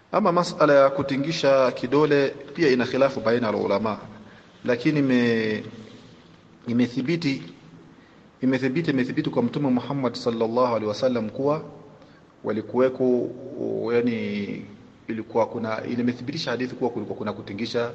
Ama masala ya kutingisha kidole pia ina khilafu baina ya ulama, lakini imethibiti kwa Mtume Muhammad sallallahu alaihi wasallam kuwa walikuweko, yani ilikuwa kuna, imethibitisha hadithi kuwa kulikuwa kuna kutingisha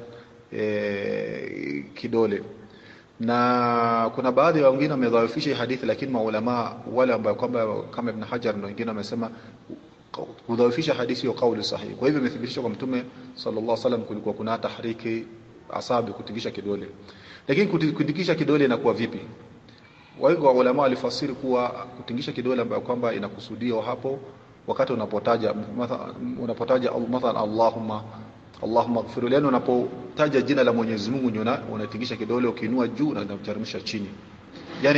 kidole, na kuna baadhi ya wengine wamedhaifisha hadithi, lakini maulama wale ambao kwamba kama Ibn Hajar na wengine wamesema kudhaifisha hadithi hiyo kauli sahihi. Kwa hivyo imethibitishwa kwa Mtume sallallahu alaihi wasallam kulikuwa kuna tahriki asabi, kutingisha kidole. Lakini kutingisha kidole inakuwa vipi? Wao ulama walifasiri kuwa kutingisha kidole ambayo kwamba inakusudiwa hapo wakati unapotaja mathalan Allahumma ighfir li, unapotaja jina la Mwenyezi Mungu unatingisha kidole, ukiinua juu na unateremsha chini, yani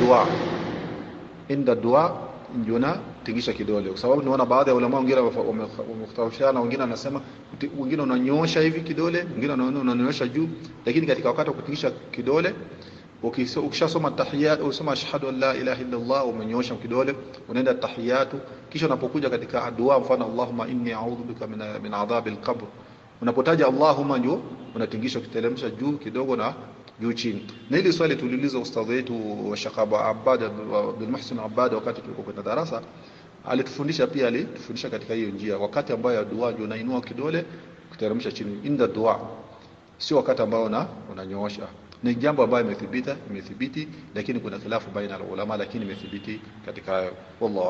inda dua njuna tingisha kidole. Kwa sababu tunaona baadhi ya ulama wengine wamefutaushiana, wengine wanasema wengine unanyoosha hivi kidole, wengine unanyoosha juu, lakini katika wakati wa kutingisha kidole ukishasoma tahiyat au usoma ashhadu an la ilaha illa Allah, umenyoosha kidole unaenda tahiyatu, kisha unapokuja katika dua mfano Allahumma inni a'udhu bika min adhabil qabr, unapotaja Allahumma ndio unatingisha ukiteremsha juu kidogo na juu chini. Na hili swali tuliuliza ustadhi wetu wa Sheikh Abbad bin Muhsin Abbad wakati tulikuwa kwenye darasa, alitufundisha katika hiyo njia, wakati ambayo dua ndio unainua kidole kuteremsha chini inda dua, sio wakati ambao unanyoosha. Ni jambo ambalo imethibiti, lakini kuna khilafu baina ya ulama, lakini imethibiti katika wallahu